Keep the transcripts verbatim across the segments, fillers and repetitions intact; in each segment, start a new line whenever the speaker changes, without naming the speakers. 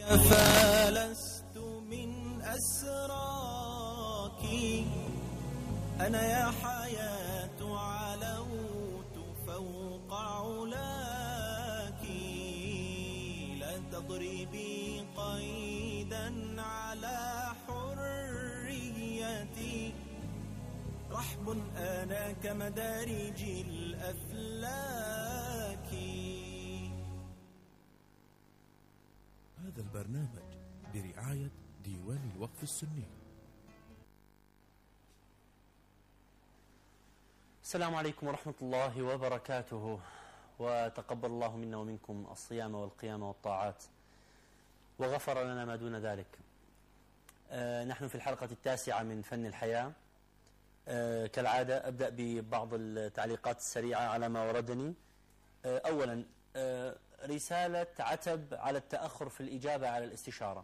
فلست من أسراك، أنا يا حياة علوت فوق علاك، لا تضربي قيدا على حريتي، رحب أنا كمدارج الأفلاك.
هذا البرنامج برعاية ديوان الوقف السني.
السلام عليكم ورحمة الله وبركاته، وتقبل الله منا ومنكم الصيام والقيام والطاعات، وغفر لنا ما دون ذلك. آه نحن في الحلقة التاسعة من فن الحياة. آه كالعادة أبدأ ببعض التعليقات السريعة على ما وردني. آه أولا آه رسالة عتب على التأخر في الإجابة على الاستشارة.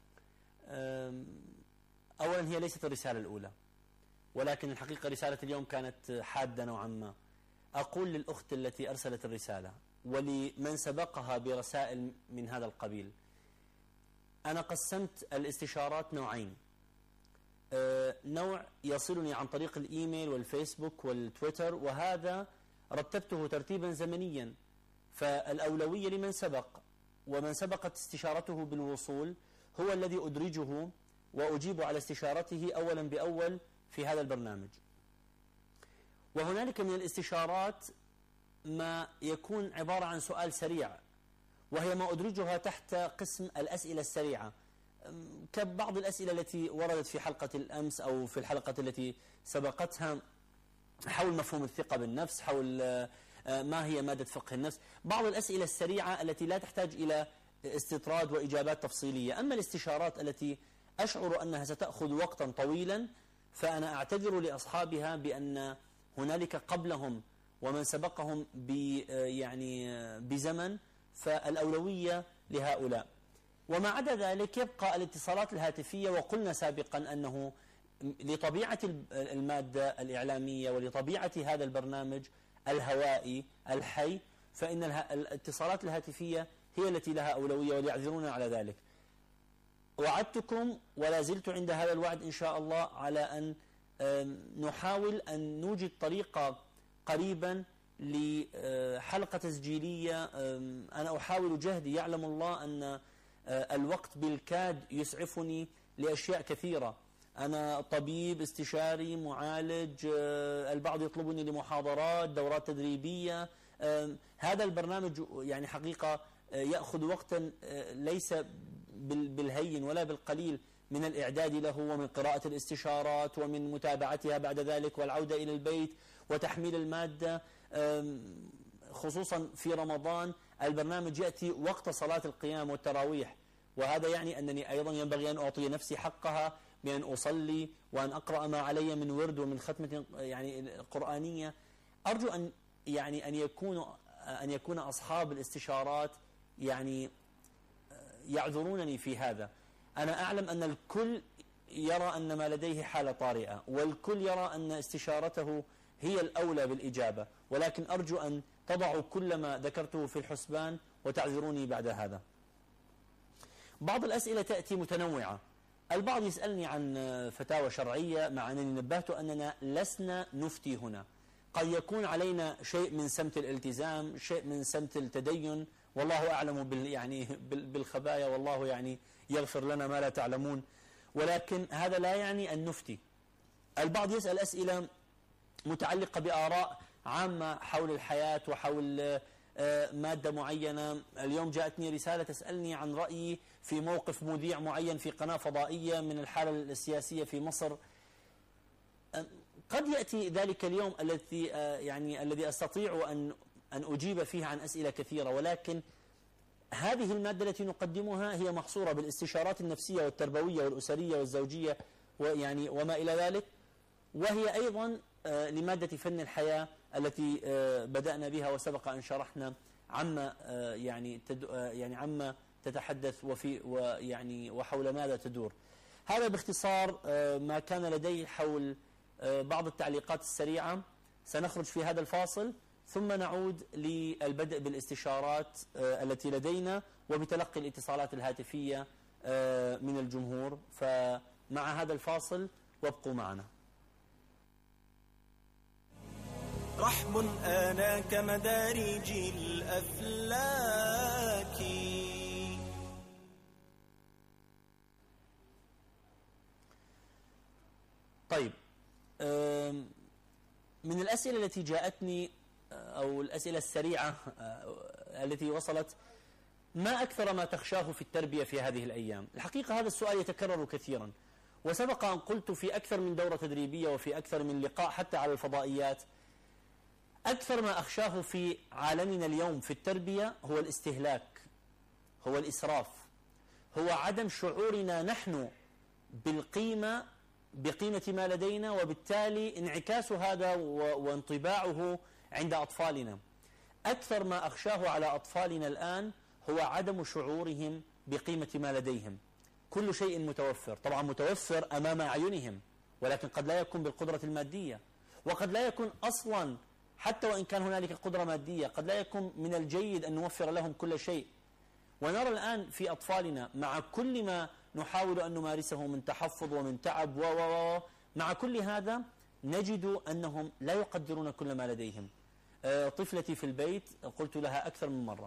آه أولا هي ليست الرسالة الأولى، ولكن الحقيقة رسالة اليوم كانت حادة نوعا ما. أقول للأخت التي أرسلت الرسالة ولمن سبقها برسائل من هذا القبيل، أنا قسمت الاستشارات نوعين. أه نوع يصلني عن طريق الإيميل والفيسبوك والتويتر، وهذا رتبته ترتيبا زمنيا، فالأولوية لمن سبق، ومن سبقت استشارته بالوصول هو الذي أدرجه وأجيب على استشارته أولا بأول في هذا البرنامج. وهنالك من الاستشارات ما يكون عبارة عن سؤال سريع، وهي ما أدرجها تحت قسم الأسئلة السريعة، كبعض الأسئلة التي وردت في حلقة الأمس أو في الحلقة التي سبقتها حول مفهوم الثقة بالنفس، حول ما هي مادة فقه النفس، بعض الأسئلة السريعة التي لا تحتاج إلى استطراد وإجابات تفصيلية. أما الاستشارات التي أشعر أنها ستأخذ وقتا طويلا، فأنا أعتذر لأصحابها بأن هنالك قبلهم ومن سبقهم ب يعني بزمن، فالأولوية لهؤلاء. وما عدا ذلك يبقى الاتصالات الهاتفية، وقلنا سابقا أنه لطبيعة المادة الإعلامية ولطبيعة هذا البرنامج الهوائي الحي، فإن الاتصالات الهاتفية هي التي لها أولوية، وليعذرون على ذلك. وعدتكم ولا زلت عند هذا الوعد إن شاء الله على أن نحاول أن نوجد طريقة قريبا لحلقة تسجيلية. أنا أحاول جهدي، يعلم الله أن الوقت بالكاد يسعفني لأشياء كثيرة. أنا طبيب استشاري معالج، البعض يطلبني لمحاضرات، دورات تدريبية. هذا البرنامج يعني حقيقة يأخذ وقتا ليس بالهين ولا بالقليل من الإعداد له، ومن قراءة الاستشارات، ومن متابعتها بعد ذلك، والعودة إلى البيت وتحميل المادة. خصوصا في رمضان البرنامج يأتي وقت صلاة القيام والتراويح، وهذا يعني أنني أيضا ينبغي أن أعطي نفسي حقها بأن أصلي وأن أقرأ ما علي من ورد ومن ختمة يعني قرآنية. أرجو أن يعني أن يكون أن يكون أصحاب الاستشارات يعني يعذرونني في هذا. أنا أعلم أن الكل يرى أن ما لديه حالة طارئة، والكل يرى أن استشارته هي الأولى بالإجابة، ولكن أرجو أن تضعوا كل ما ذكرته في الحسبان وتعذروني بعد هذا. بعض الأسئلة تأتي متنوعة. البعض يسألني عن فتاوى شرعية، مع أنني نبهت أننا لسنا نفتي هنا. قد يكون علينا شيء من سمت الالتزام، شيء من سمت التدين، والله أعلم بال يعني بالخبايا، والله يعني يغفر لنا ما لا تعلمون، ولكن هذا لا يعني أن نفتي. البعض يسأل أسئلة متعلقة بآراء عامة حول الحياة وحول مادة معينة. اليوم جاءتني رسالة تسألني عن رأيي في موقف مذيع معين في قناة فضائية من الحالة السياسية في مصر. قد يأتي ذلك اليوم الذي يعني الذي أستطيع أن أن أجيب فيه عن أسئلة كثيرة، ولكن هذه المادة التي نقدمها هي محصورة بالاستشارات النفسية والتربوية والأسرية والزوجية ويعني وما إلى ذلك، وهي أيضا لمادة فن الحياة التي بدأنا بها وسبق أن شرحنا عما يعني يعني عما تتحدث وفي ويعني وحول ماذا تدور. هذا باختصار ما كان لدي حول بعض التعليقات السريعة. سنخرج في هذا الفاصل ثم نعود للبدء بالاستشارات التي لدينا وبتلقي الاتصالات الهاتفية من الجمهور. فمع هذا الفاصل وابقوا معنا.
رحب أنا كمدارج الأفلاك.
طيب، من الأسئلة التي جاءتني أو الأسئلة السريعة التي وصلت: ما أكثر ما تخشاه في التربية في هذه الأيام؟ الحقيقة هذا السؤال يتكرر كثيرا، وسبق أن قلت في أكثر من دورة تدريبية وفي أكثر من لقاء حتى على الفضائيات: أكثر ما أخشاه في عالمنا اليوم في التربية هو الاستهلاك، هو الإسراف، هو عدم شعورنا نحن بالقيمة بقيمة ما لدينا، وبالتالي انعكاس هذا وانطباعه عند أطفالنا. أكثر ما أخشاه على أطفالنا الآن هو عدم شعورهم بقيمة ما لديهم. كل شيء متوفر، طبعا متوفر أمام أعينهم، ولكن قد لا يكون بالقدرة المادية، وقد لا يكون أصلا حتى وإن كان هنالك قدرة مادية قد لا يكون من الجيد أن نوفر لهم كل شيء. ونرى الآن في أطفالنا مع كل ما نحاول أن نمارسه من تحفظ ومن تعب و و مع كل هذا نجد أنهم لا يقدرون كل ما لديهم. طفلتي في البيت قلت لها أكثر من مرة: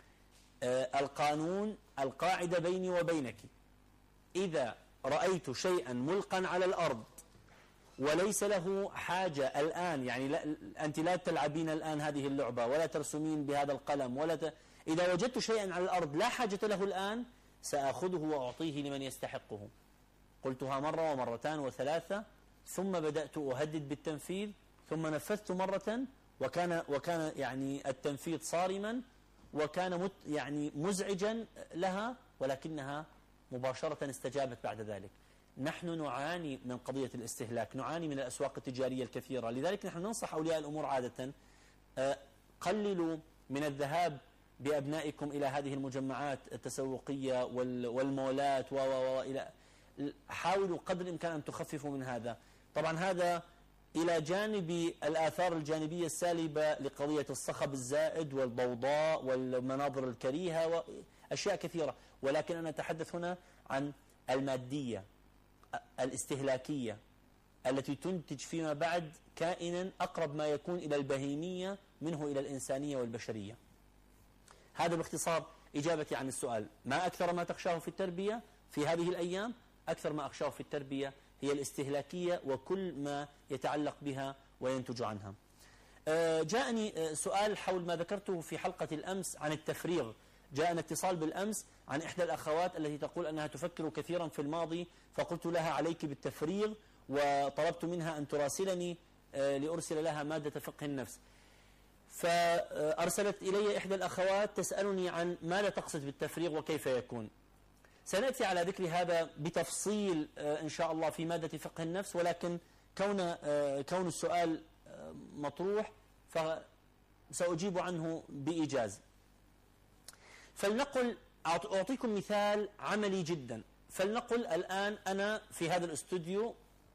القانون القاعدة بيني وبينك، إذا رأيت شيئا ملقا على الأرض وليس له حاجة الآن، يعني لا أنت لا تلعبين الآن هذه اللعبة ولا ترسمين بهذا القلم ولا ت... إذا وجدت شيئا على الأرض لا حاجة له الآن سأخذه وأعطيه لمن يستحقه. قلتها مرة ومرتان وثلاثة، ثم بدأت أهدد بالتنفيذ، ثم نفذت مرة وكان وكان يعني التنفيذ صارما وكان مت يعني مزعجا لها، ولكنها مباشرة استجابت بعد ذلك. نحن نعاني من قضية الاستهلاك، نعاني من الأسواق التجارية الكثيرة، لذلك نحن ننصح أولياء الأمور عادة: قللوا من الذهاب بأبنائكم إلى هذه المجمعات التسوقية والمولات وإلى حاولوا قدر الإمكان أن تخففوا من هذا. طبعا هذا إلى جانب الآثار الجانبية السالبة لقضية الصخب الزائد والضوضاء والمناظر الكريهة وأشياء كثيرة، ولكن أنا أتحدث هنا عن المادية الاستهلاكية التي تنتج فيما بعد كائنا أقرب ما يكون إلى البهيمية منه إلى الإنسانية والبشرية. هذا باختصار إجابتي عن السؤال: ما أكثر ما تخشاه في التربية في هذه الأيام؟ أكثر ما أخشاه في التربية هي الاستهلاكية وكل ما يتعلق بها وينتج عنها. جاءني سؤال حول ما ذكرته في حلقة الأمس عن التفريغ. جاءنا اتصال بالأمس عن إحدى الأخوات التي تقول أنها تفكر كثيرا في الماضي، فقلت لها: عليك بالتفريغ، وطلبت منها أن تراسلني لأرسل لها مادة فقه النفس. فأرسلت إلي إحدى الأخوات تسألني عن ماذا تقصد بالتفريغ وكيف يكون. سنأتي على ذكر هذا بتفصيل إن شاء الله في مادة فقه النفس، ولكن كون كون السؤال مطروح فسأجيب عنه بإيجاز. فلنقل، أعطيكم مثال عملي جدا. فلنقل الآن أنا في هذا الاستوديو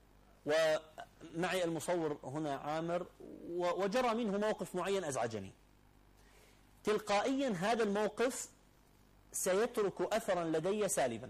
ومعي المصور هنا عامر، وجرى منه موقف معين أزعجني. تلقائيا هذا الموقف سيترك أثرا لدي سالبا.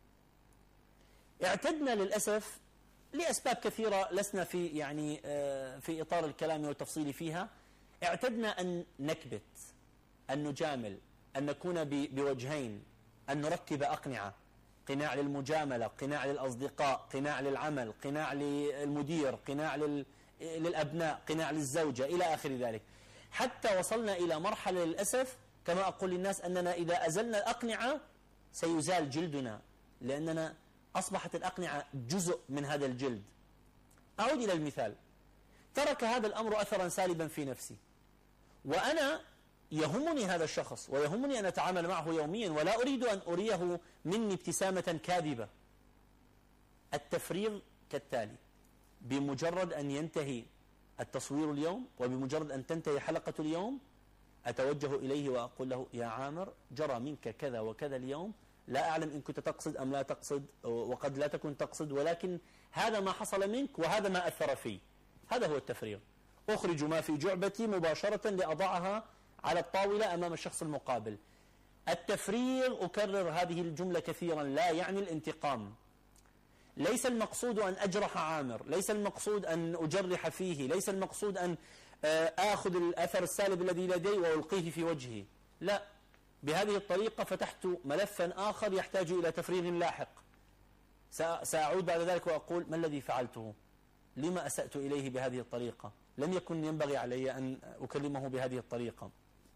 اعتدنا للأسف لأسباب كثيرة لسنا في يعني في إطار الكلام والتفصيل فيها، اعتدنا أن نكبت، أن نجامل، أن نكون بوجهين، أن نركب أقنعة: قناع للمجاملة، قناع للأصدقاء، قناع للعمل، قناع للمدير، قناع للأبناء، قناع للزوجة، إلى آخر ذلك. حتى وصلنا إلى مرحلة للأسف كما أقول للناس أننا إذا أزلنا الأقنعة سيزال جلدنا، لأننا أصبحت الأقنعة جزء من هذا الجلد. أعود إلى المثال. ترك هذا الأمر أثرا سالبا في نفسي، وأنا يهمني هذا الشخص ويهمني أن أتعامل معه يوميا، ولا أريد أن أريه مني ابتسامة كاذبة. التفريغ كالتالي: بمجرد أن ينتهي التصوير اليوم وبمجرد أن تنتهي حلقة اليوم أتوجه إليه وأقول له: يا عامر، جرى منك كذا وكذا اليوم، لا أعلم إن كنت تقصد أم لا تقصد، وقد لا تكن تقصد، ولكن هذا ما حصل منك وهذا ما أثر فيه. هذا هو التفريغ. أخرج ما في جعبتي مباشرة لأضعها على الطاولة أمام الشخص المقابل. التفريغ، أكرر هذه الجملة كثيرا، لا يعني الانتقام. ليس المقصود أن أجرح عامر، ليس المقصود أن أجرح فيه، ليس المقصود أن آخذ الأثر السالب الذي لدي وألقيه في وجهه، لا. بهذه الطريقة فتحت ملفا آخر يحتاج إلى تفريغ لاحق. سأعود بعد ذلك وأقول ما الذي فعلته؟ لما أسأت إليه بهذه الطريقة؟ لم يكن ينبغي علي أن أكلمه بهذه الطريقة.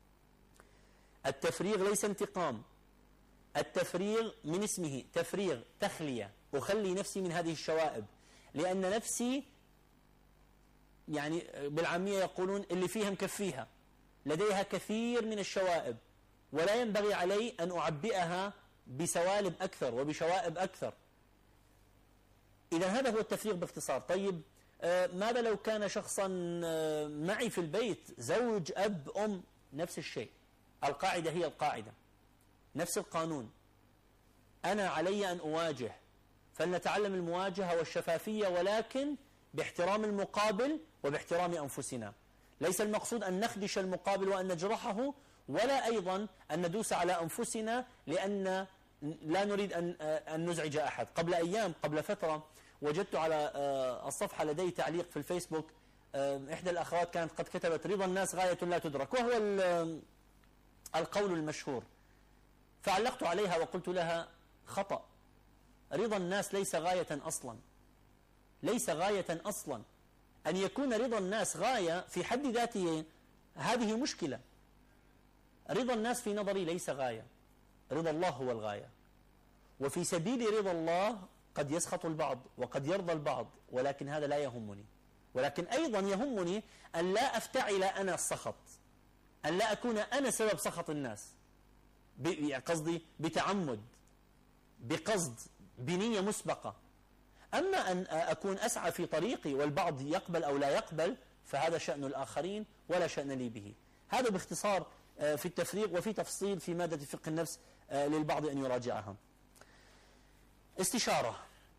التفريغ ليس انتقام. التفريغ من اسمه تفريغ، تخلية، أخلي نفسي من هذه الشوائب، لأن نفسي يعني بالعامية يقولون اللي فيها مكفيها، لديها كثير من الشوائب، ولا ينبغي علي أن أعبئها بسوالب أكثر وبشوائب أكثر. إذا هذا هو التفريغ باختصار. طيب آه ماذا لو كان شخصا آه معي في البيت، زوج، أب، أم، نفس الشيء، القاعدة هي القاعدة، نفس القانون. أنا علي أن أواجه، فلنتعلم المواجهة والشفافية، ولكن باحترام المقابل وباحترام أنفسنا. ليس المقصود أن نخدش المقابل وأن نجرحه، ولا أيضا أن ندوس على أنفسنا لأن لا نريد أن أن نزعج أحد. قبل أيام، قبل فترة، وجدت على الصفحة لدي تعليق في الفيسبوك، إحدى الأخوات كانت قد كتبت: رضا الناس غاية لا تدرك، وهو القول المشهور. فعلقت عليها وقلت لها: خطأ، رضا الناس ليس غاية أصلا، ليس غاية أصلا. أن يكون رضا الناس غاية في حد ذاته هذه مشكلة. رضا الناس في نظري ليس غاية، رضا الله هو الغاية. وفي سبيل رضا الله قد يسخط البعض وقد يرضى البعض، ولكن هذا لا يهمني. ولكن أيضا يهمني أن لا أفتعل أنا السخط، أن لا أكون أنا سبب سخط الناس، قصدي بتعمد، بقصد، بنية مسبقة. أما أن أكون أسعى في طريقي والبعض يقبل أو لا يقبل، فهذا شأن الآخرين ولا شأن لي به. هذا باختصار في التفريغ، وفي تفصيل في مادة فقه النفس للبعض أن يراجعها. استشارة.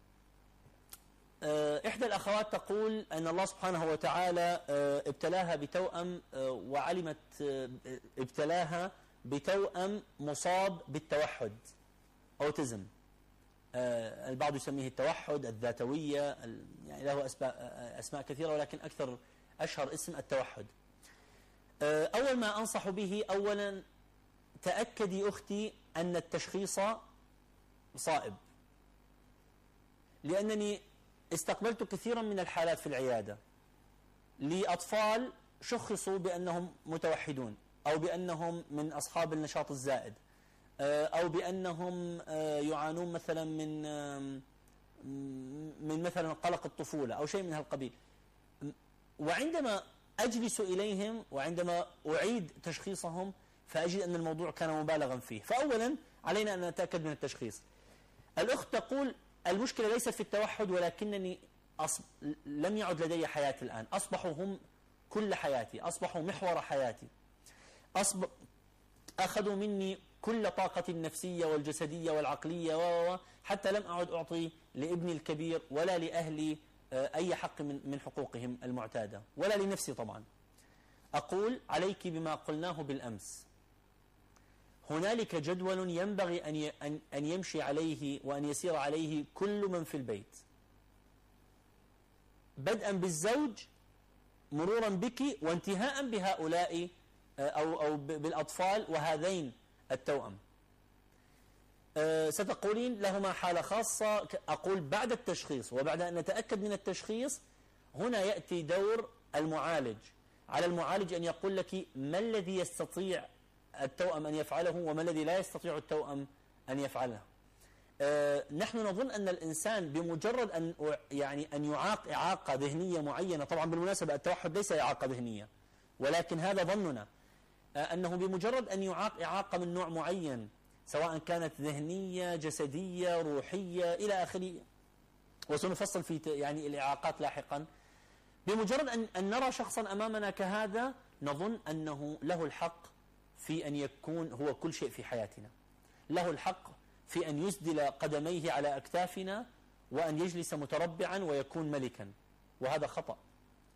إحدى الأخوات تقول أن الله سبحانه وتعالى ابتلاها بتوأم، وعلمت ابتلاها بتوأم مصاب بالتوحد، أوتيزم. البعض يسميه التوحد، الذاتوية، يعني له أسماء كثيرة، ولكن أكثر أشهر اسم التوحد. أول ما أنصح به، أولا تأكدي أختي أن التشخيص صائب، لأنني استقبلت كثيرا من الحالات في العيادة لأطفال شخصوا بأنهم متوحدون، أو بأنهم من أصحاب النشاط الزائد، أو بأنهم يعانون مثلا من من مثلا قلق الطفولة أو شيء من هالقبيل. وعندما أجلس إليهم وعندما أعيد تشخيصهم فأجد أن الموضوع كان مبالغا فيه. فأولا علينا أن نتأكد من التشخيص. الأخت تقول: المشكلة ليست في التوحد، ولكنني أصب... لم يعد لدي حياتي الآن، أصبحوا هم كل حياتي، أصبحوا محور حياتي، أصب... أخذوا مني كل طاقتي النفسية والجسدية والعقلية، و... حتى لم أعد أعطي لابني الكبير ولا لأهلي أي حق من من حقوقهم المعتادة، ولا لنفسي طبعا. أقول: عليك بما قلناه بالأمس. هنالك جدول ينبغي أن أن يمشي عليه وأن يسير عليه كل من في البيت، بدءا بالزوج، مرورا بك، وانتهاء بهؤلاء أو أو بالأطفال وهذين التوأم. ستقولين لهما حالة خاصة. أقول: بعد التشخيص وبعد أن نتأكد من التشخيص، هنا يأتي دور المعالج. على المعالج أن يقول لك ما الذي يستطيع التوأم أن يفعله وما الذي لا يستطيع التوأم أن يفعله. أه نحن نظن أن الإنسان بمجرد أن يعني أن يعاق إعاقة ذهنية معينة، طبعا بالمناسبة التوحد ليس إعاقة ذهنية، ولكن هذا ظننا، أه أنه بمجرد أن يعاق إعاقة من نوع معين، سواء كانت ذهنية، جسدية، روحية، إلى آخره، وسنفصل في يعني الإعاقات لاحقا. بمجرد أن, أن نرى شخصا أمامنا كهذا، نظن أنه له الحق في أن يكون هو كل شيء في حياتنا، له الحق في أن يسدل قدميه على أكتافنا وأن يجلس متربعا ويكون ملكا، وهذا خطأ.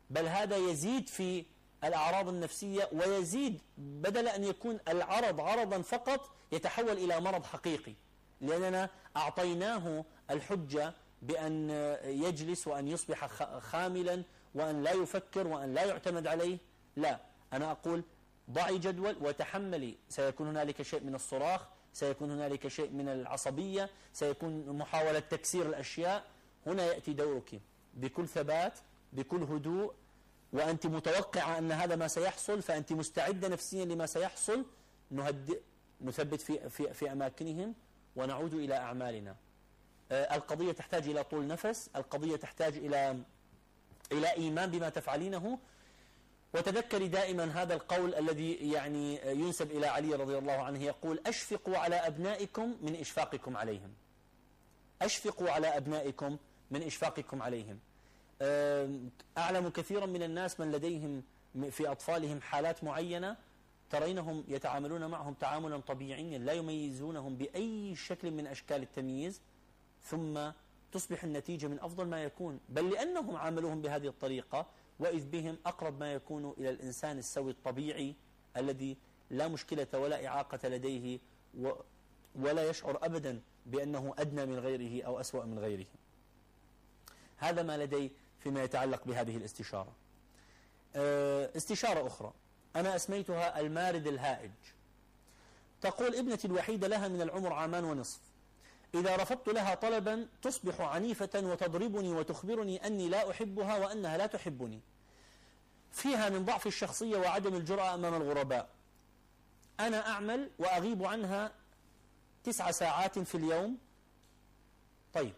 بل هذا يزيد في الأعراض النفسية، ويزيد بدل أن يكون العرض عرضا فقط يتحول إلى مرض حقيقي، لأننا أعطيناه الحجة بأن يجلس وأن يصبح خاملا وأن لا يفكر وأن لا يعتمد عليه. لا، أنا أقول ضعي جدول وتحملي، سيكون هنالك شيء من الصراخ، سيكون هنالك شيء من العصبية، سيكون محاولة تكسير الأشياء. هنا يأتي دورك بكل ثبات، بكل هدوء، وأنت متوقعة أن هذا ما سيحصل، فأنت مستعدة نفسيا لما سيحصل. نهدئ، نثبت في, في, في أماكنهم ونعود إلى أعمالنا. آه القضية تحتاج إلى طول نفس، القضية تحتاج إلى إلى إيمان بما تفعلينه. وتذكري دائما هذا القول الذي يعني ينسب إلى علي رضي الله عنه، يقول: أشفقوا على أبنائكم من إشفاقكم عليهم. أشفقوا على أبنائكم من إشفاقكم عليهم. أعلم كثيرا من الناس من لديهم في أطفالهم حالات معينة، ترينهم يتعاملون معهم تعاملا طبيعيا لا يميزونهم بأي شكل من أشكال التمييز، ثم تصبح النتيجة من أفضل ما يكون، بل لأنهم عاملوهم بهذه الطريقة، وإذ بهم أقرب ما يكون إلى الإنسان السوي الطبيعي الذي لا مشكلة ولا إعاقة لديه ولا يشعر أبدا بأنه أدنى من غيره أو أسوأ من غيره. هذا ما لدي فيما يتعلق بهذه الاستشارة. استشارة أخرى أنا أسميتها المارد الهائج. تقول: ابنتي الوحيدة لها من العمر عامان ونصف، إذا رفضت لها طلبا تصبح عنيفة وتضربني وتخبرني أني لا أحبها وأنها لا تحبني. فيها من ضعف الشخصية وعدم الجرأة أمام الغرباء. أنا أعمل وأغيب عنها تسع ساعات في اليوم. طيب،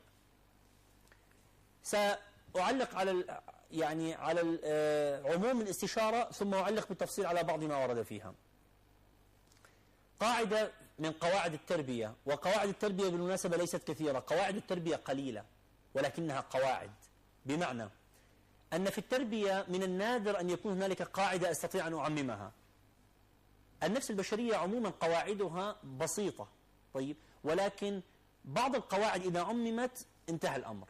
سأعلق على يعني على عموم الاستشارة، ثم أعلق بالتفصيل على بعض ما ورد فيها. قاعدة من قواعد التربية، وقواعد التربية بالمناسبة ليست كثيرة، قواعد التربية قليلة ولكنها قواعد، بمعنى أن في التربية من النادر أن يكون هنالك قاعدة أستطيع أن أعممها. النفس البشرية عموما قواعدها بسيطة، طيب، ولكن بعض القواعد إذا عممت انتهى الأمر.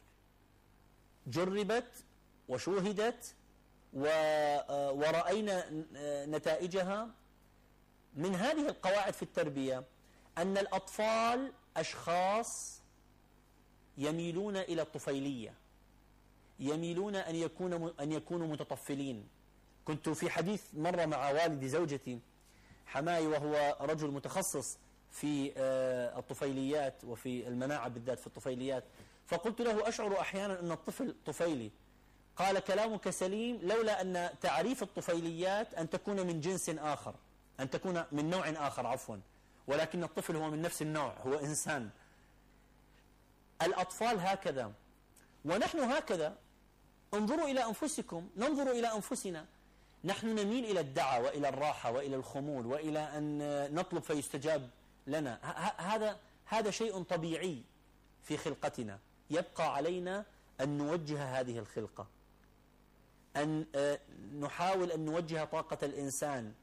جربت وشوهدت ورأينا نتائجها. من هذه القواعد في التربية أن الأطفال أشخاص يميلون إلى الطفيلية، يميلون أن يكونوا أن يكونوا متطفلين. كنت في حديث مرة مع والد زوجتي حماي، وهو رجل متخصص في الطفيليات وفي المناعة بالذات في الطفيليات، فقلت له: أشعر أحيانا أن الطفل طفيلي. قال: كلامك سليم، لولا أن تعريف الطفيليات أن تكون من جنس آخر، أن تكون من نوع آخر عفوا، ولكن الطفل هو من نفس النوع، هو إنسان. الأطفال هكذا ونحن هكذا. انظروا إلى أنفسكم، ننظر إلى أنفسنا، نحن نميل إلى الدعة وإلى الراحة وإلى الخمول وإلى أن نطلب فيستجاب لنا. هذا هذا شيء طبيعي في خلقتنا. يبقى علينا أن نوجه هذه الخلقة، أن نحاول أن نوجه طاقة الإنسان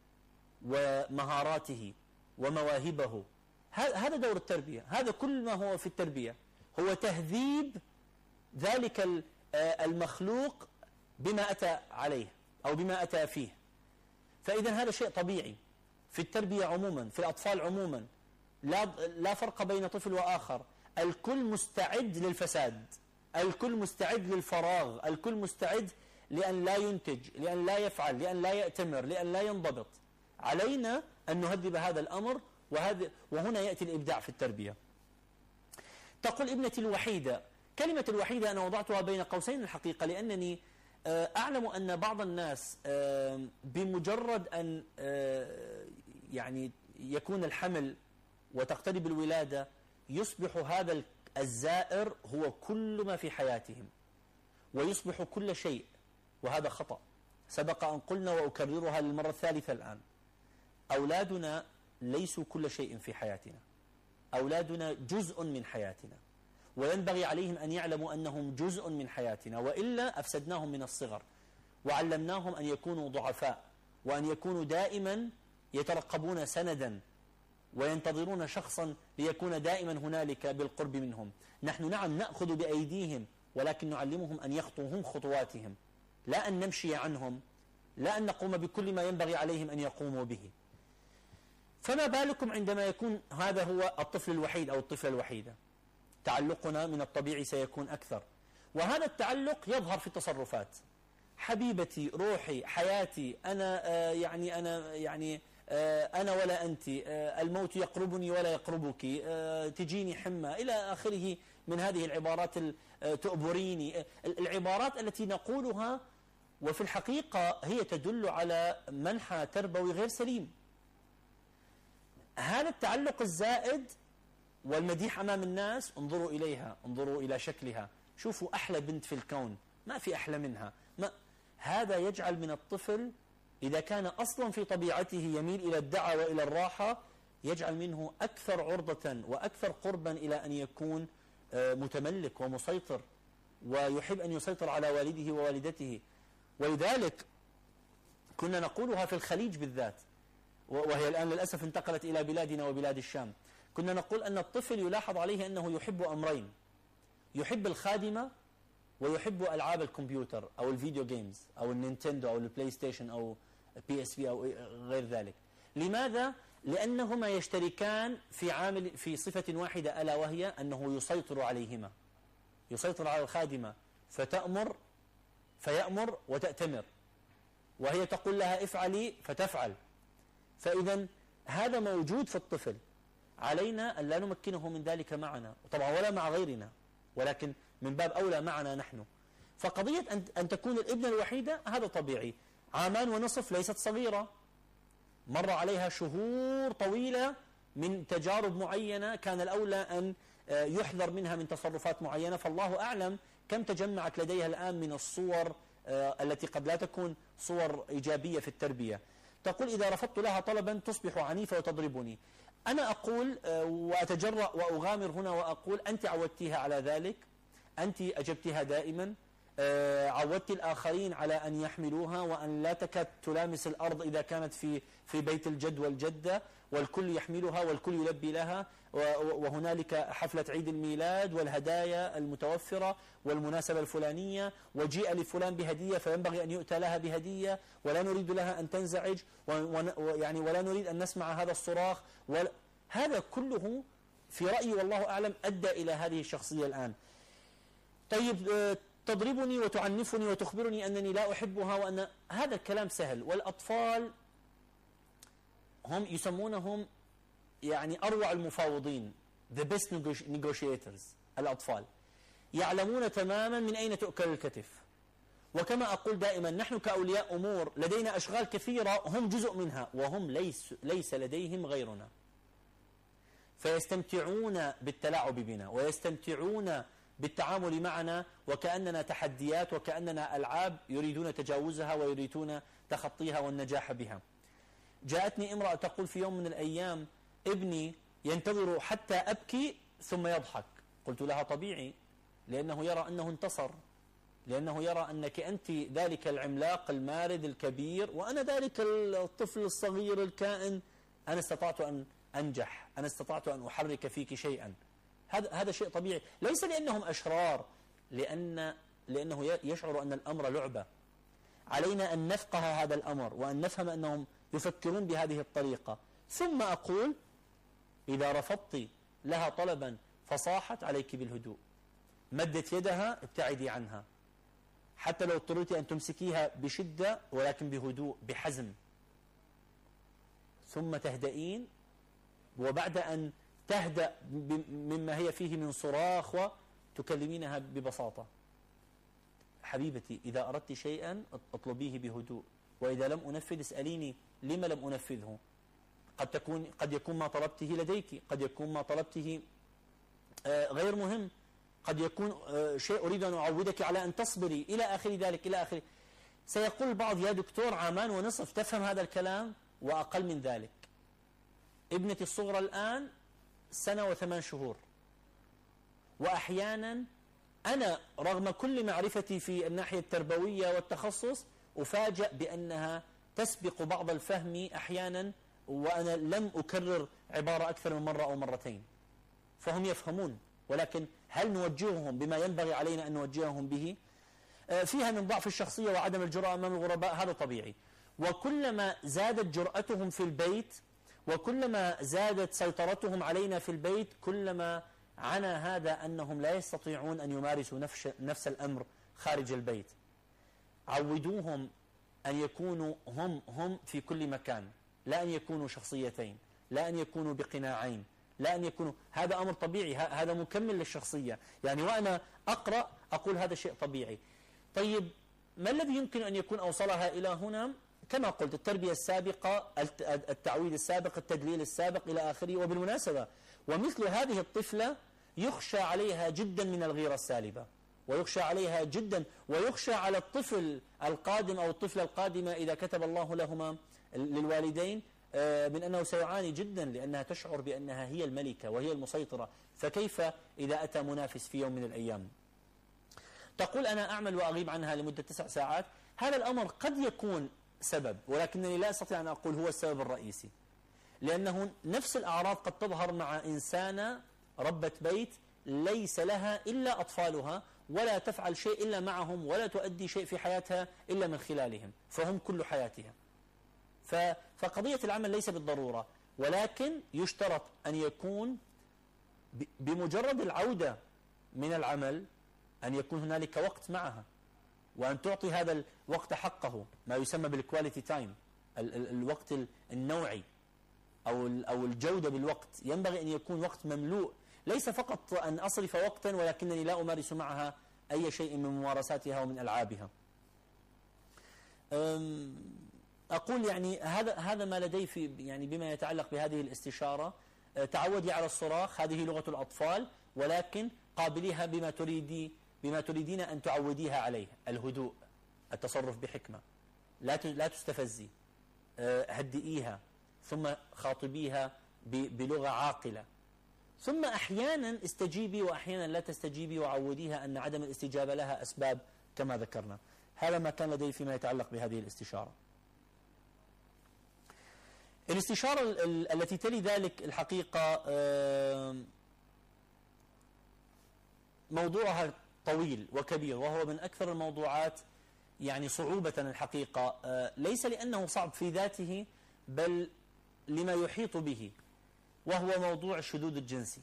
ومهاراته ومواهبه. هذا دور التربية، هذا كل ما هو في التربية، هو تهذيب ذلك المخلوق بما أتى عليه أو بما أتى فيه. فإذا هذا شيء طبيعي في التربية عموما، في الأطفال عموما، لا لا فرق بين طفل وآخر. الكل مستعد للفساد، الكل مستعد للفراغ، الكل مستعد لأن لا ينتج، لأن لا يفعل، لأن لا يأتمر، لأن لا ينضبط. علينا أن نهذب هذا الأمر، وهذا وهنا يأتي الإبداع في التربية. تقول: ابنتي الوحيدة. كلمة الوحيدة أنا وضعتها بين قوسين الحقيقة، لأنني أعلم أن بعض الناس بمجرد أن يعني يكون الحمل وتقترب الولادة يصبح هذا الزائر هو كل ما في حياتهم ويصبح كل شيء، وهذا خطأ. سبق أن قلنا وأكررها للمرة الثالثة الآن: أولادنا ليسوا كل شيء في حياتنا، أولادنا جزء من حياتنا، وينبغي عليهم أن يعلموا أنهم جزء من حياتنا، وإلا أفسدناهم من الصغر وعلمناهم أن يكونوا ضعفاء، وأن يكونوا دائما يترقبون سندا وينتظرون شخصا ليكون دائما هنالك بالقرب منهم. نحن نعم نأخذ بأيديهم، ولكن نعلمهم أن يخطوا هم خطواتهم، لا أن نمشي عنهم، لا أن نقوم بكل ما ينبغي عليهم أن يقوموا به. فما بالكم عندما يكون هذا هو الطفل الوحيد أو الطفلة الوحيدة؟ تعلقنا من الطبيعي سيكون أكثر، وهذا التعلق يظهر في التصرفات. حبيبتي، روحي، حياتي، أنا آه يعني أنا يعني آه أنا ولا أنت، آه الموت يقربني ولا يقربك، آه تجيني حمى، إلى آخره من هذه العبارات تؤبريني، العبارات التي نقولها وفي الحقيقة هي تدل على منحى تربوي غير سليم. هذا التعلق الزائد والمديح أمام الناس، انظروا إليها، انظروا إلى شكلها، شوفوا أحلى بنت في الكون، ما في أحلى منها، ما هذا يجعل من الطفل إذا كان أصلا في طبيعته يميل إلى الدعى وإلى الراحة، يجعل منه أكثر عرضة وأكثر قربا إلى أن يكون متملك ومسيطر ويحب أن يسيطر على والده ووالدته. ولذلك كنا نقولها في الخليج بالذات، وهي الآن للأسف انتقلت إلى بلادنا وبلاد الشام. كنا نقول أن الطفل يلاحظ عليه أنه يحب أمرين: يحب الخادمة ويحب ألعاب الكمبيوتر أو الفيديو جيمز أو النينتندو أو البلاي ستيشن أو بي اس بي أو غير ذلك. لماذا؟ لأنهما يشتركان في عامل في صفة واحدة، ألا وهي أنه يسيطر عليهما. يسيطر على الخادمة فتأمر فيأمر وتأتمر، وهي تقول لها افعلي فتفعل. فإذا هذا موجود في الطفل، علينا أن لا نمكنه من ذلك معنا، طبعا ولا مع غيرنا، ولكن من باب أولى معنا نحن. فقضية أن تكون الابنة الوحيدة هذا طبيعي، عامان ونصف ليست صغيرة، مر عليها شهور طويلة من تجارب معينة كان الأولى أن يحذر منها من تصرفات معينة، فالله أعلم كم تجمعت لديها الآن من الصور التي قد لا تكون صور إيجابية في التربية. تقول إذا رفضت لها طلبا تصبح عنيفة وتضربني. أنا أقول وأتجرأ وأغامر هنا وأقول أنت عودتيها على ذلك، أنت أجبتها دائما، عودت الآخرين على أن يحملوها وأن لا تكاد تلامس الأرض إذا كانت في في بيت الجد والجدة، والكل يحملها والكل يلبي لها، وهنالك حفلة عيد الميلاد والهدايا المتوفرة والمناسبة الفلانية، وجيء لفلان بهدية فينبغي أن يؤتى لها بهدية، ولا نريد لها أن تنزعج، ويعني ولا نريد أن نسمع هذا الصراخ. هذا كله في رأيي والله أعلم أدى إلى هذه الشخصية الآن. طيب تضربني وتعنفني وتخبرني أنني لا أحبها، وأن هذا الكلام سهل. والأطفال هم يسمونهم يعني أروع المفاوضين، the best negotiators. الأطفال يعلمون تماما من أين تؤكل الكتف. وكما أقول دائما نحن كأولياء أمور لدينا أشغال كثيرة هم جزء منها، وهم ليس, ليس لديهم غيرنا، فيستمتعون بالتلاعب بنا ويستمتعون بالتعامل معنا وكأننا تحديات وكأننا ألعاب يريدون تجاوزها ويريدون تخطيها والنجاح بها. جاءتني امرأة تقول في يوم من الأيام ابني ينتظر حتى أبكي ثم يضحك. قلت لها طبيعي، لأنه يرى أنه انتصر، لأنه يرى أنك أنت ذلك العملاق المارد الكبير وأنا ذلك الطفل الصغير الكائن. أنا استطعت أن أنجح، أنا استطعت أن أحرك فيك شيئا. هذا هذا شيء طبيعي، ليس لأنهم أشرار، لأن لأنه يشعر أن الأمر لعبة. علينا أن نفقه هذا الأمر وأن نفهم أنهم يفكرون بهذه الطريقة. ثم أقول إذا رفضت لها طلبا فصاحت عليك بالهدوء، مدت يدها ابتعدي عنها، حتى لو اضطررت أن تمسكيها بشدة ولكن بهدوء بحزم، ثم تهدئين. وبعد أن تهدأ مما هي فيه من صراخ وتكلمينها ببساطة. حبيبتي إذا أردت شيئا اطلبيه بهدوء، وإذا لم أنفذ اسأليني لما لم أنفذه. قد تكون قد يكون ما طلبته لديك، قد يكون ما طلبته غير مهم، قد يكون شيء أريد أن أعودك على أن تصبري إلى آخر ذلك إلى آخر. سيقول البعض يا دكتور عامان ونصف تفهم هذا الكلام، وأقل من ذلك. ابنتي الصغرى الآن سنة وثمان شهور، وأحيانا أنا رغم كل معرفتي في الناحية التربوية والتخصص أفاجأ بأنها تسبق بعض الفهم أحيانا، وأنا لم أكرر عبارة أكثر من مرة أو مرتين، فهم يفهمون. ولكن هل نوجههم بما ينبغي علينا أن نوجههم به؟ فيها من ضعف الشخصية وعدم الجرأة أمام الغرباء، هذا طبيعي. وكلما زادت جرأتهم في البيت وكلما زادت سيطرتهم علينا في البيت كلما عنى هذا أنهم لا يستطيعون أن يمارسوا نفس, نفس الأمر خارج البيت. عودوهم أن يكونوا هم هم في كل مكان، لا أن يكونوا شخصيتين، لا أن يكونوا بقناعين، لا أن يكونوا، هذا أمر طبيعي، هذا مكمل للشخصية. يعني وأنا أقرأ أقول هذا شيء طبيعي. طيب ما الذي يمكن أن يكون أوصلها إلى هنا؟ كما قلت التربية السابقة، التعويد السابق، التدليل السابق إلى آخره. وبالمناسبة ومثل هذه الطفلة يخشى عليها جدا من الغيرة السالبة، ويخشى عليها جدا، ويخشى على الطفل القادم أو الطفلة القادمة إذا كتب الله لهما للوالدين من أنه سيعاني جدا، لأنها تشعر بأنها هي الملكة وهي المسيطرة. فكيف إذا أتى منافس في يوم من الأيام؟ تقول أنا أعمل وأغيب عنها لمدة تسع ساعات. هذا الأمر قد يكون سبب، ولكنني لا أستطيع أن أقول هو السبب الرئيسي، لأنه نفس الأعراض قد تظهر مع إنسانة ربة بيت ليس لها إلا أطفالها، ولا تفعل شيء إلا معهم، ولا تؤدي شيء في حياتها إلا من خلالهم، فهم كل حياتها. فقضية العمل ليس بالضرورة، ولكن يشترط أن يكون بمجرد العودة من العمل أن يكون هنالك وقت معها، وأن تعطي هذا الوقت حقه، ما يسمى بالكواليتي تايم، الوقت النوعي أو أو الجودة بالوقت. ينبغي أن يكون وقت مملوء، ليس فقط أن أصرف وقتا ولكنني لا أمارس معها أي شيء من ممارساتها ومن ألعابها. أقول يعني هذا هذا ما لدي في يعني بما يتعلق بهذه الاستشارة. تعودي على الصراخ، هذه لغة الأطفال، ولكن قابليها بما تريدي بما تريدين أن تعوديها عليه: الهدوء، التصرف بحكمة، لا لا تستفزي، هدئيها، ثم خاطبيها بلغة عاقلة، ثم أحيانا استجيبي وأحيانا لا تستجيبي، وعوديها أن عدم الاستجابة لها أسباب كما ذكرنا. هذا ما كان لدي فيما يتعلق بهذه الاستشارة. الاستشارة التي تلي ذلك الحقيقة موضوعها طويل وكبير، وهو من أكثر الموضوعات يعني صعوبة الحقيقة، ليس لأنه صعب في ذاته بل لما يحيط به، وهو موضوع الشذوذ الجنسي.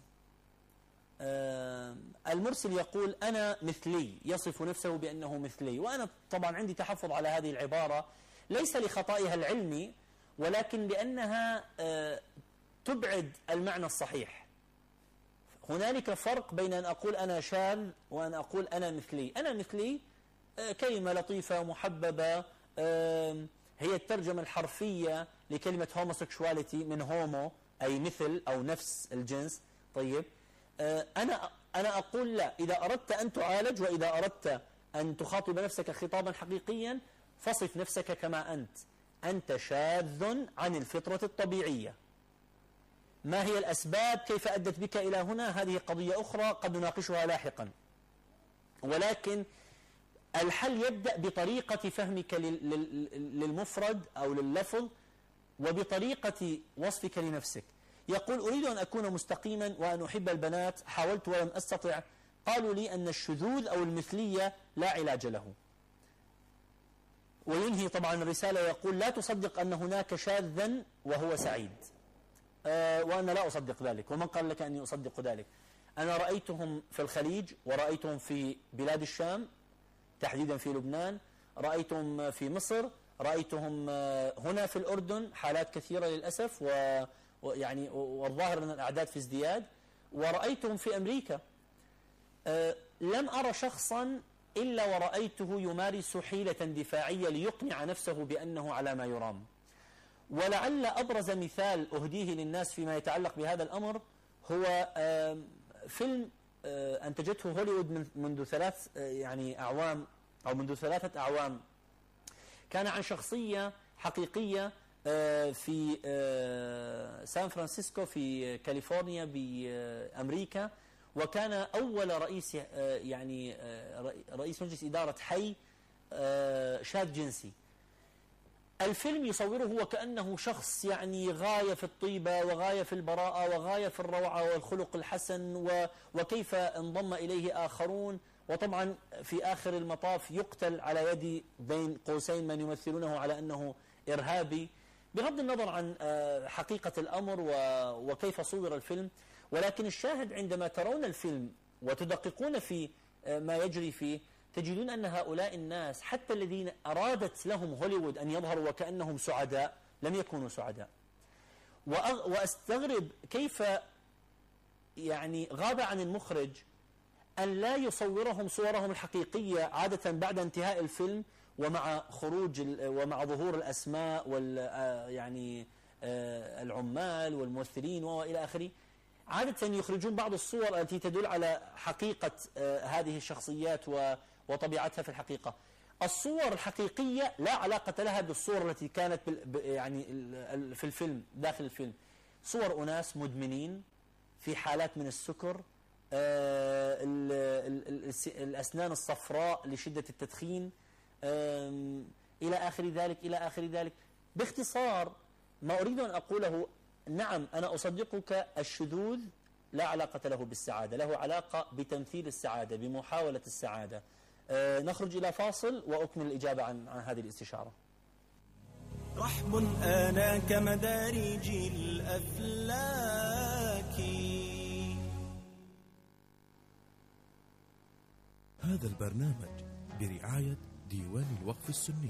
المرسل يقول أنا مثلي، يصف نفسه بأنه مثلي، وأنا طبعا عندي تحفظ على هذه العبارة، ليس لخطائها العلمي ولكن لأنها تبعد المعنى الصحيح. هنالك فرق بين أن أقول أنا شاذ وأن أقول أنا مثلي. أنا مثلي كلمة لطيفة محببة، هي الترجمة الحرفية لكلمة homosexuality من هومو أي مثل أو نفس الجنس. طيب أنا أنا أقول لا، إذا أردت أن تعالج وإذا أردت أن تخاطب نفسك خطابا حقيقيا فصف نفسك كما أنت، أنت شاذ عن الفطرة الطبيعية. ما هي الأسباب كيف أدت بك إلى هنا؟ هذه قضية أخرى قد نناقشها لاحقا، ولكن الحل يبدأ بطريقة فهمك للمفرد أو لللفظ وبطريقة وصفك لنفسك. يقول أريد أن أكون مستقيما وأن أحب البنات، حاولت ولم أستطع، قالوا لي أن الشذوذ أو المثلية لا علاج له. وينهي طبعا الرسالة يقول لا تصدق أن هناك شاذا وهو سعيد، أه وأنا لا أصدق ذلك، ومن قال لك أني أصدق ذلك؟ أنا رأيتهم في الخليج، ورأيتهم في بلاد الشام تحديدا في لبنان، رأيتهم في مصر، رأيتهم هنا في الأردن حالات كثيرة للأسف، ويعني والظاهر أن الأعداد في ازدياد، ورأيتهم في أمريكا. أه لم أرى شخصا إلا ورأيته يمارس حيلة دفاعية ليقنع نفسه بأنه على ما يرام. ولعل أبرز مثال أهديه للناس فيما يتعلق بهذا الأمر هو فيلم أنتجته هوليوود منذ ثلاث يعني أعوام أو منذ ثلاثة أعوام، كان عن شخصية حقيقية في سان فرانسيسكو في كاليفورنيا بأمريكا، وكان أول رئيس يعني رئيس مجلس إدارة حي شاذ جنسي. الفيلم يصوره وكأنه شخص يعني غاية في الطيبة وغاية في البراءة وغاية في الروعة والخلق الحسن، و وكيف انضم إليه آخرون، وطبعا في آخر المطاف يقتل على يد بين قوسين من يمثلونه على أنه إرهابي، بغض النظر عن حقيقة الأمر وكيف صور الفيلم. ولكن الشاهد عندما ترون الفيلم وتدققون في ما يجري فيه تجدون أن هؤلاء الناس حتى الذين أرادت لهم هوليوود أن يظهروا وكأنهم سعداء لم يكونوا سعداء. وأستغرب كيف يعني غاب عن المخرج أن لا يصورهم صورهم الحقيقية عادة بعد انتهاء الفيلم ومع خروج ومع ظهور الأسماء وال يعني العمال والممثلين وإلى آخره. عادة يخرجون بعض الصور التي تدل على حقيقة هذه الشخصيات وطبيعتها في الحقيقة. الصور الحقيقية لا علاقة لها بالصور التي كانت يعني في الفيلم داخل الفيلم. صور أناس مدمنين في حالات من السكر، الأسنان الصفراء لشدة التدخين، إلى آخر ذلك إلى آخر ذلك. باختصار ما أريد أن أقوله، نعم أنا أصدقك الشذوذ لا علاقة له بالسعادة، له علاقة بتمثيل السعادة، بمحاولة السعادة. أه نخرج إلى فاصل وأكمل الإجابة عن, عن هذه الاستشارة.
رحم أنا كمدارج الأفلاك.
هذا البرنامج برعاية ديوان الوقف السني.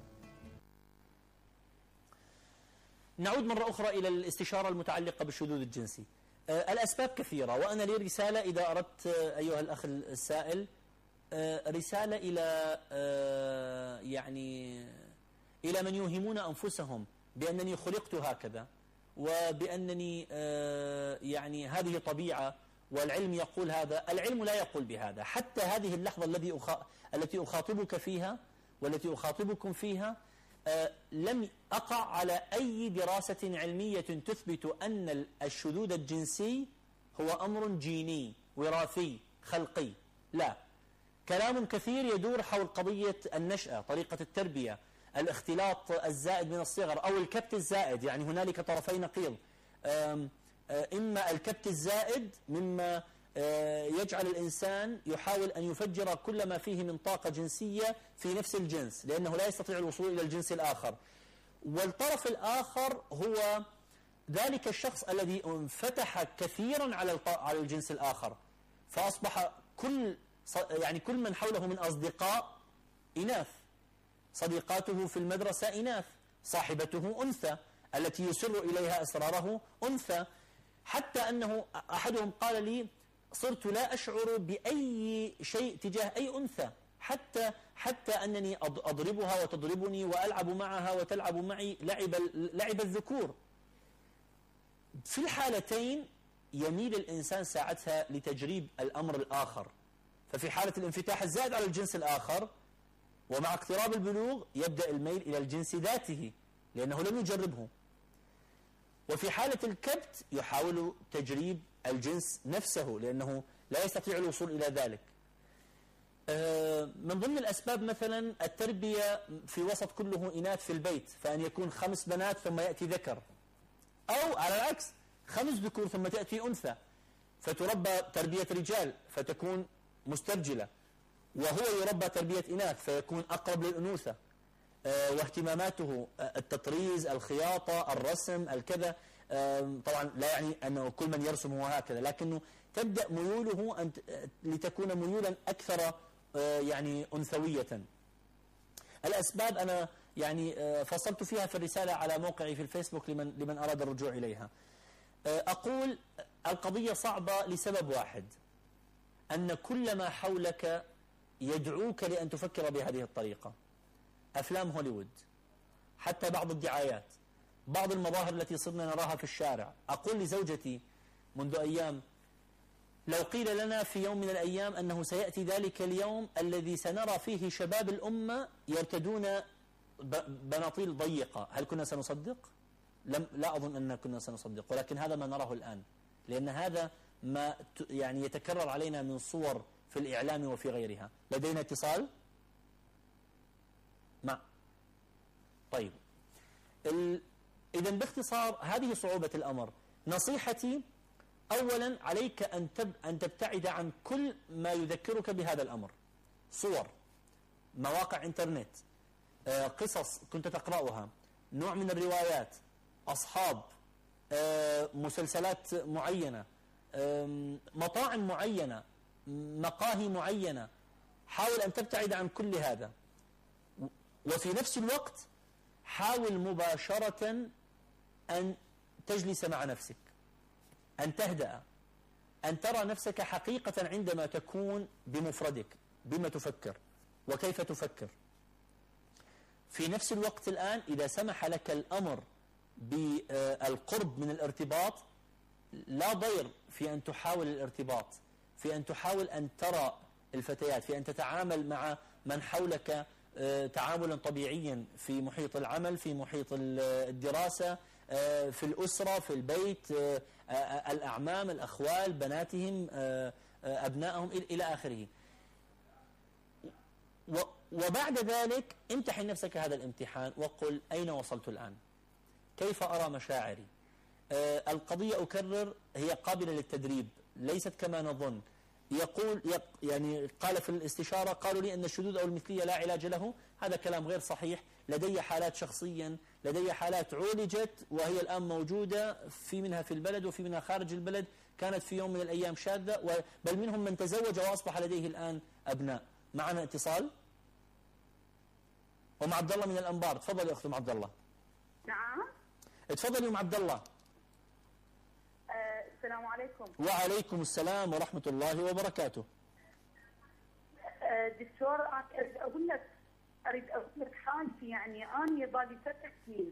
نعود مرة أخرى إلى الاستشارة المتعلقة بالشذوذ الجنسي. أه الأسباب كثيرة، وأنا لي رسالة إذا أردت أيها الأخ السائل، أه رسالة إلى أه يعني إلى من يوهمون أنفسهم بأنني خلقت هكذا وبأنني أه يعني هذه طبيعة والعلم يقول هذا. العلم لا يقول بهذا. حتى هذه اللحظة الذي أخ... التي أخاطبك فيها والتي أخاطبكم فيها أه لم أقع على أي دراسة علمية تثبت أن الشذوذ الجنسي هو أمر جيني وراثي خلقي. لا، كلام كثير يدور حول قضية النشأة، طريقة التربية، الاختلاط الزائد من الصغر أو الكبت الزائد. يعني هنالك طرفي نقيض، إما الكبت الزائد مما يجعل الإنسان يحاول أن يفجر كل ما فيه من طاقة جنسية في نفس الجنس لأنه لا يستطيع الوصول إلى الجنس الآخر، والطرف الآخر هو ذلك الشخص الذي انفتح كثيرا على على الجنس الآخر، فأصبح كل يعني كل من حوله من أصدقاء إناث، صديقاته في المدرسة إناث، صاحبته أنثى، التي يسر إليها أسراره أنثى، حتى أنه أحدهم قال لي صرت لا أشعر بأي شيء تجاه أي أنثى، حتى حتى أنني أضربها وتضربني وألعب معها وتلعب معي لعب لعب الذكور. في الحالتين يميل الإنسان ساعتها لتجريب الأمر الآخر، ففي حالة الانفتاح الزائد على الجنس الآخر ومع اقتراب البلوغ يبدأ الميل إلى الجنس ذاته لأنه لم يجربه، وفي حالة الكبت يحاول تجريب الجنس نفسه لأنه لا يستطيع الوصول إلى ذلك. من ضمن الأسباب مثلا التربية في وسط كله إناث في البيت، فأن يكون خمس بنات ثم يأتي ذكر، أو على العكس خمس ذكور ثم تأتي أنثى فتربى تربية رجال فتكون مسترجلة، وهو يربى تربية إناث فيكون أقرب للأنوثة، واهتماماته التطريز، الخياطة، الرسم، الكذا. طبعا لا يعني أنه كل من يرسم هو هكذا، لكنه تبدأ ميوله أن لتكون ميولا أكثر يعني أنثوية. الأسباب أنا يعني فصلت فيها في الرسالة على موقعي في الفيسبوك لمن لمن أراد الرجوع إليها. أقول القضية صعبة لسبب واحد، أن كل ما حولك يدعوك لأن تفكر بهذه الطريقة. أفلام هوليوود، حتى بعض الدعايات، بعض المظاهر التي صرنا نراها في الشارع. أقول لزوجتي منذ أيام لو قيل لنا في يوم من الأيام أنه سيأتي ذلك اليوم الذي سنرى فيه شباب الأمة يرتدون بناطيل ضيقة، هل كنا سنصدق؟ لم لا أظن أن كنا سنصدق، ولكن هذا ما نراه الآن، لأن هذا ما يعني يتكرر علينا من صور في الإعلام وفي غيرها. لدينا اتصال؟ مع طيب إذا باختصار هذه صعوبة الأمر. نصيحتي أولا عليك أن أن تبتعد عن كل ما يذكرك بهذا الأمر، صور، مواقع إنترنت، قصص كنت تقرأها، نوع من الروايات، أصحاب، مسلسلات معينة، مطاعم معينة، مقاهي معينة. حاول أن تبتعد عن كل هذا، وفي نفس الوقت حاول مباشرة أن تجلس مع نفسك، أن تهدأ، أن ترى نفسك حقيقة عندما تكون بمفردك بما تفكر وكيف تفكر. في نفس الوقت الآن إذا سمح لك الأمر بالقرب من الارتباط، لا ضير في أن تحاول الارتباط، في أن تحاول أن ترى الفتيات، في أن تتعامل مع من حولك تعاملا طبيعيا في محيط العمل، في محيط الدراسة، في الأسرة، في البيت، الأعمام، الأخوال، بناتهم، أبنائهم إلى آخره. وبعد ذلك امتحن نفسك هذا الامتحان وقل أين وصلت الآن؟ كيف أرى مشاعري؟ القضية أكرر هي قابلة للتدريب، ليست كما نظن. يقول يعني قال في الاستشارة قالوا لي أن الشذوذ أو المثلية لا علاج له. هذا كلام غير صحيح. لدي حالات شخصيا، لدي حالات عولجت وهي الآن موجودة، في منها في البلد وفي منها خارج البلد، كانت في يوم من الأيام شاذة، بل منهم من تزوج وأصبح لديه الآن أبناء. معنا اتصال. أم عبد الله من الأنبار، تفضلي أخت أم عبد الله.
نعم.
تفضلي أم عبد الله.
السلام عليكم.
وعليكم السلام ورحمة الله وبركاته.
دكتور أريد أقول لك أريد أقول لك حالتي، يعني أنا يبالي ست سنين.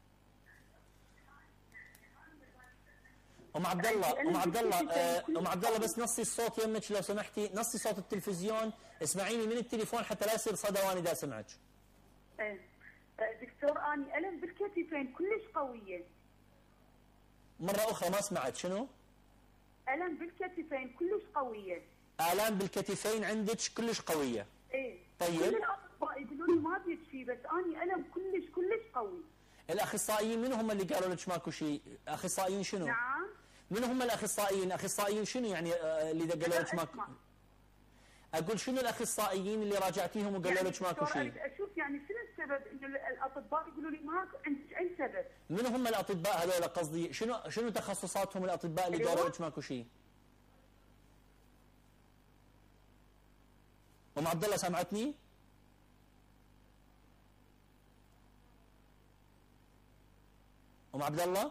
أم عبد الله أم عبد الله أم عبد الله بس نصي الصوت يمك لو سمحتي، نصي صوت التلفزيون، اسمعيني من التليفون حتى لا يصير صدى وأنا دا سمعك.
إيه دكتور أنا ألم بالكتفين كلش قوية. مرة
أخرى ما سمعت. شنو؟
ألم بالكتفين كلش قوية.
آلام بالكتفين عندك كلش قوية.
إيه.
طيب.
كل الأطباء يقولوا لي ما بيك شيء، بس أنا ألم كلش كلش قوي.
الأخصائيين من هم اللي قالوا لك ماكو شيء؟ أخصائيين شنو؟
نعم.
من هم الأخصائيين؟ أخصائيين شنو يعني اللي قالوا لك ماكو؟ أقول شنو الأخصائيين اللي راجعتيهم وقالوا لك ماكو شيء؟
يعني أشوف يعني شنو السبب إنه الأطباء يقولوا لي ماكو عندك أي سبب؟
من هم الأطباء هذول قصدي؟ شنو شنو تخصصاتهم الأطباء اللي قالوا لك ماكو شيء؟ أم عبد الله سمعتني؟ أم عبد الله؟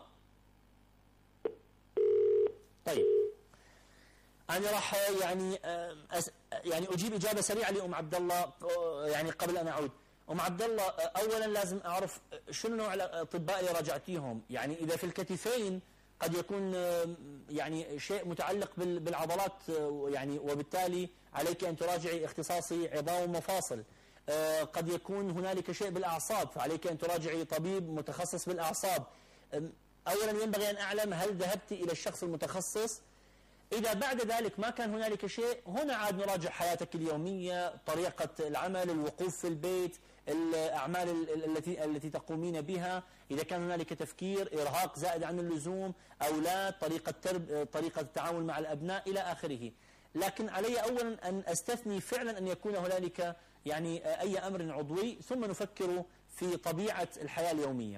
طيب أنا راح يعني أس يعني أجيب إجابة سريعة لأم عبد الله يعني قبل أن أعود. أم عبد الله أولا لازم أعرف شنو نوع الأطباء اللي راجعتيهم. يعني إذا في الكتفين قد يكون يعني شيء متعلق بالعضلات، يعني وبالتالي عليك أن تراجعي اختصاصي عظام ومفاصل. قد يكون هنالك شيء بالأعصاب، فعليك أن تراجعي طبيب متخصص بالأعصاب. أولا ينبغي أن أعلم هل ذهبت إلى الشخص المتخصص. إذا بعد ذلك ما كان هنالك شيء، هنا عاد نراجع حياتك اليومية، طريقة العمل، الوقوف في البيت، الأعمال التي التي تقومين بها، إذا كان هنالك تفكير، إرهاق زائد عن اللزوم أو لا، طريقة ترب طريقة التعامل مع الأبناء إلى آخره. لكن علي أولا أن أستثني فعلا أن يكون هنالك يعني أي أمر عضوي، ثم نفكر في طبيعة الحياة اليومية.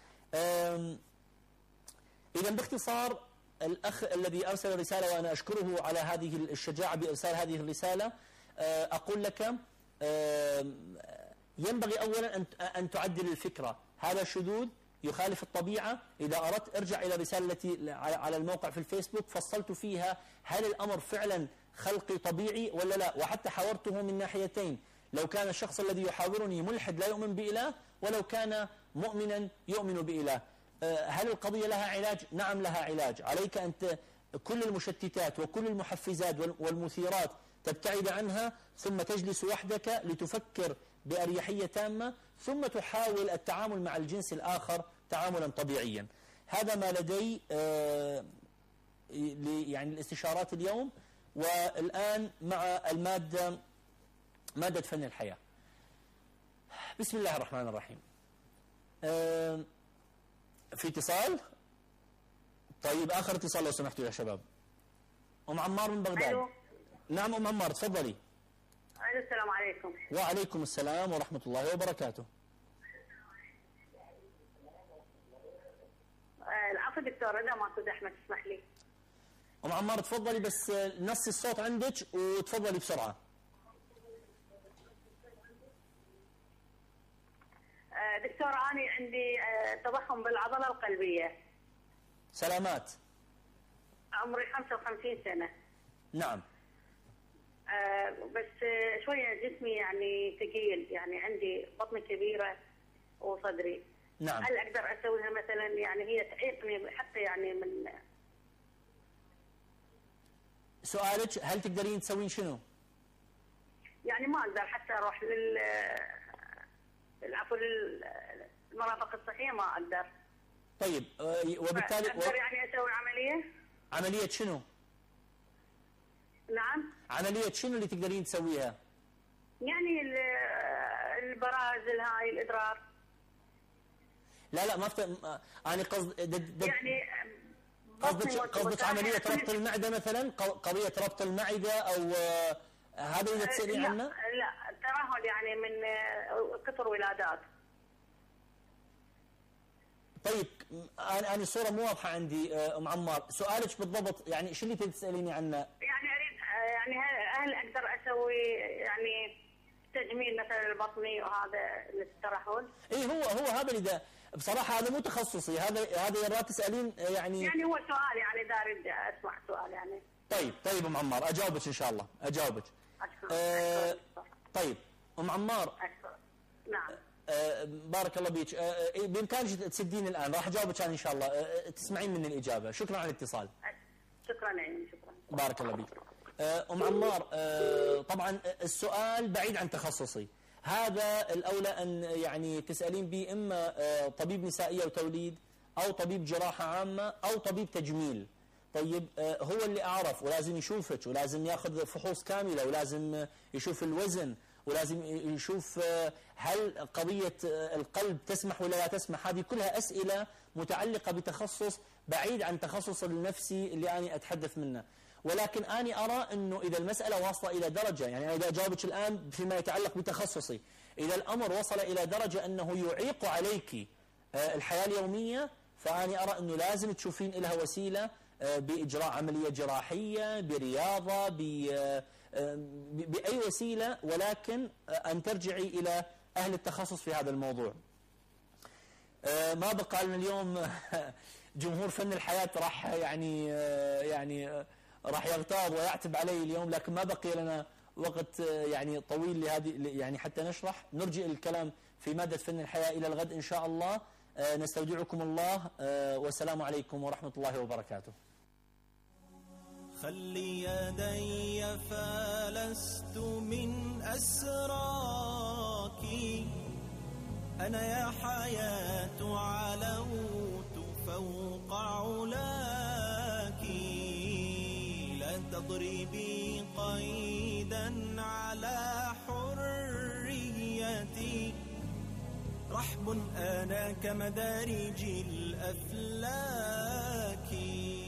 إذا باختصار الأخ الذي أرسل الرسالة وأنا أشكره على هذه الشجاعة بإرسال هذه الرسالة، أقول لك ينبغي أولا أن تعدل الفكرة. هذا شذوذ يخالف الطبيعة. إذا أردت ارجع إلى الرسالة التي على الموقع في الفيسبوك، فصلت فيها هل الأمر فعلا خلقي طبيعي ولا لا، وحتى حاورته من ناحيتين. لو كان الشخص الذي يحاورني ملحد لا يؤمن بإله، ولو كان مؤمنا يؤمن بإله. هل القضية لها علاج؟ نعم لها علاج. عليك أن كل المشتتات وكل المحفزات والمثيرات تبتعد عنها، ثم تجلس وحدك لتفكر بأريحية تامة، ثم تحاول التعامل مع الجنس الآخر تعاملا طبيعيا. هذا ما لدي يعني الاستشارات اليوم. والآن مع المادة مادة فن الحياة. بسم الله الرحمن الرحيم. في اتصال؟ طيب آخر اتصال لو سمحتوا يا شباب. أم عمار من بغداد.
ألو.
نعم أم عمار تفضلي.
ألو السلام عليكم.
وعليكم السلام ورحمة الله وبركاته.
العفو دكتور، إذا ما كنت أحمد تسمح لي.
أم عمار تفضلي، بس نصي الصوت عندك وتفضلي بسرعة.
دكتور أنا عندي تضخم بالعضلة القلبية.
سلامات.
عمري خمسة وخمسين سنة.
نعم.
آه بس شوية جسمي يعني ثقيل، يعني عندي بطني كبيرة وصدري.
نعم.
هل أقدر أسويها مثلا؟ يعني هي تعيقني حتى يعني من.
سؤالك هل تقدرين تسوين شنو؟
يعني ما أقدر حتى أروح لل العفو للمرافق الصحية، ما أقدر.
طيب وبالتالي
أقدر يعني أسوي عملية؟
عملية شنو؟
نعم.
عملية شنو اللي تقدرين تسويها؟
يعني البرازل هاي الإدرار.
لا لا ما فت... أنا قصد دد... دد...
يعني
قصدك قصدك عملية ربط المعدة مثلا، قضية ربط المعدة أو هذا اللي تسألين عنه؟
لا ترهل يعني من كثر ولادات.
طيب انا انا الصوره مو واضحه عندي ام عمار، سؤالك بالضبط يعني شو اللي تساليني عنه؟
يعني اريد يعني هل اقدر اسوي يعني تجميل مثلا البطني وهذا للترهل؟
اي هو هو هذا اللي ده بصراحه هذا مو تخصصي، هذا هذا يا تسالين يعني
يعني هو سؤال يعني دا اريد اسمع سؤال يعني.
طيب طيب ام عمار اجاوبك ان شاء الله اجاوبك.
أشكر.
أه
أشكر.
طيب ام عمار.
أشكر. نعم.
أه بارك الله بيك. أه بامكانك تسدين الان، راح اجاوبك ان شاء الله. أه تسمعين من الاجابه. شكرا على الاتصال.
شكرا عيني. شكرا.
بارك الله بيك. أه ام عمار أه طبعا السؤال بعيد عن تخصصي، هذا الاولى ان يعني تسالين به اما أه طبيب نسائيه وتوليد او طبيب جراحه عامه او طبيب تجميل. طيب أه هو اللي اعرف، ولازم يشوفك ولازم ياخذ فحوص كامله ولازم يشوف الوزن ولازم يشوف هل قضية القلب تسمح ولا لا تسمح. هذه كلها أسئلة متعلقة بتخصص بعيد عن تخصص النفسي اللي أنا أتحدث منه. ولكن أنا أرى أنه إذا المسألة واصلة إلى درجة، يعني أنا إذا أجاوبك الآن فيما يتعلق بتخصصي، إذا الأمر وصل إلى درجة أنه يعيق عليك الحياة اليومية، فأنا أرى أنه لازم تشوفين لها وسيلة بإجراء عملية جراحية، برياضة، ب بأي وسيلة، ولكن أن ترجعي إلى أهل التخصص في هذا الموضوع. ما بقى لنا اليوم جمهور فن الحياة راح يعني يعني راح يغتاظ ويعتب علي اليوم، لكن ما بقي لنا وقت يعني طويل لهذه يعني حتى نشرح. نرجع الكلام في مادة فن الحياة إلى الغد إن شاء الله. نستودعكم الله والسلام عليكم ورحمة الله وبركاته.
خلي يدي فلست من أسراك، أنا يا حياة علوت فوق علاك، لا تضربي قيدا على حريتي، رحب أنا كمدارج الأفلاك.